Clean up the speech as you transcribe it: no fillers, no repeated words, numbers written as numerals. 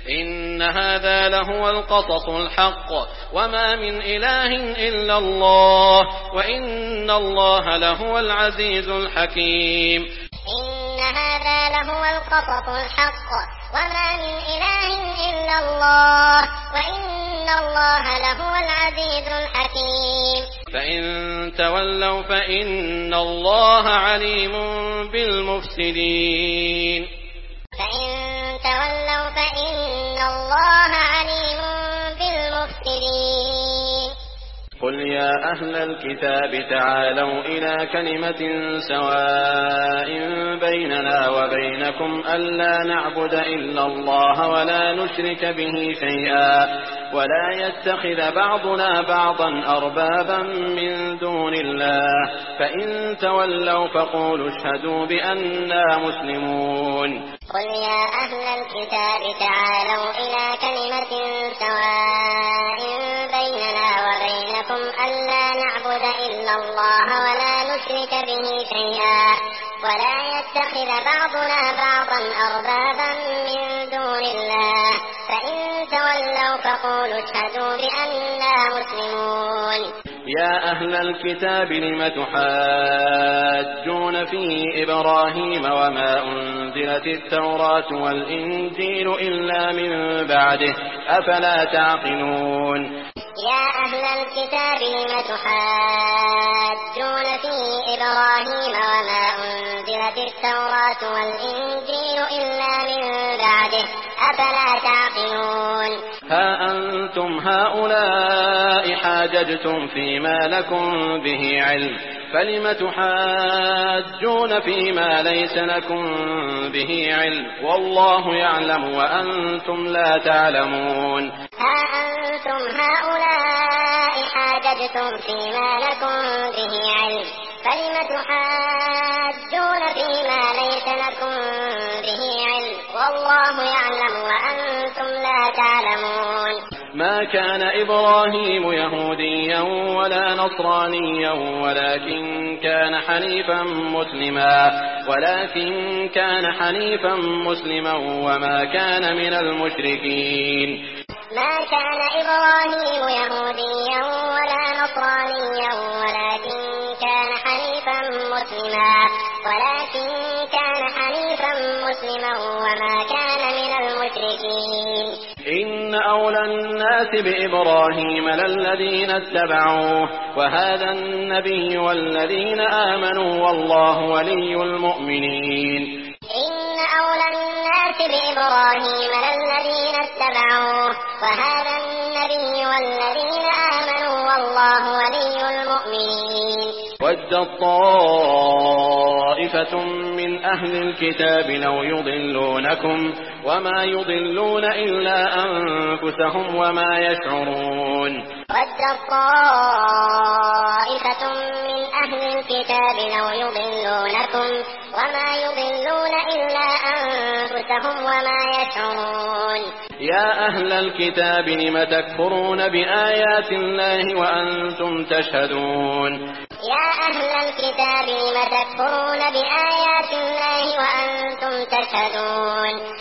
إن هذا لهو القصص الحق وما من إله إلا الله وإن الله لهو العزيز الحكيم. إن هذا لهو القصص الحق وما من إله إلا الله وإن الله لهو العزيز الحكيم. فإن تولوا فإن الله عليم بالمفسدين. فإن تولوا فإن الله عليم بالمفسدين. قل يا أهل الكتاب تعالوا إلى كلمة سواء بيننا وبينكم ألا نعبد إلا الله ولا نشرك به شيئا ولا يتخذ بعضنا بعضا أربابا من دون الله فإن تولوا فقولوا اشهدوا بأننا مسلمون. قل يا أهل الكتاب تعالوا إلى كلمة سواء بيننا وبينكم ألا نعبد إلا الله ولا نشرك به شيئا ولا يتخذ بعضنا بعضا أربابا من دون الله فإن تولوا فقولوا اشهدوا بأننا مسلمون. يا أهل الكتاب لم تحاجون في إبراهيم وما أنزلت التوراة والإنجيل إلا من بعده أفلا تعقلون. يا أهل الكتاب لم تحاجون في إبراهيم وما أنزلت التوراة والإنجيل إلا من بعده أفلا تعقلون. ها أنتم هؤلاء حاججتم فيما لكم به علم فلم تحاجون فيما ليس لكم به علم والله يعلم وأنتم لا تعلمون. ها أنتم هؤلاء حاججتم فيما لكم به علم فلم تحاجون فيما ليس لكم به علم والله يعلم وأنتم لا تعلمون. ما كان إبراهيم يهوديا ولا نصرانيا ولكن كان حنيفا مسلما وما كان من المشركين. ما كان إبراهيم يهوديا ولا نصرانيا ولكن كان حنيفا مسلما وما كان من المشركين. إن أولى الناس بإبراهيم للذين اتبعوه وهذا النبي والذين آمنوا والله ولي المؤمنين. إن أولى الناس بإبراهيم للذين اتبعوه وهذا النبي والذين آمنوا والله ولي المؤمنين. ودت طائفة من أهل الكتاب لو يضلونكم وما يضلون إلا أنفسهم وما يشعرون. ودت طائفة من أهل الكتاب لو يضلونكم وما يضلون إلا أنفسهم وما يشعرون. يا أهل الكتاب لم تكفرون بآيات الله وأنتم تشهدون. يا أهل الكتاب لم تكفرون بآيات الله وأنتم تشهدون.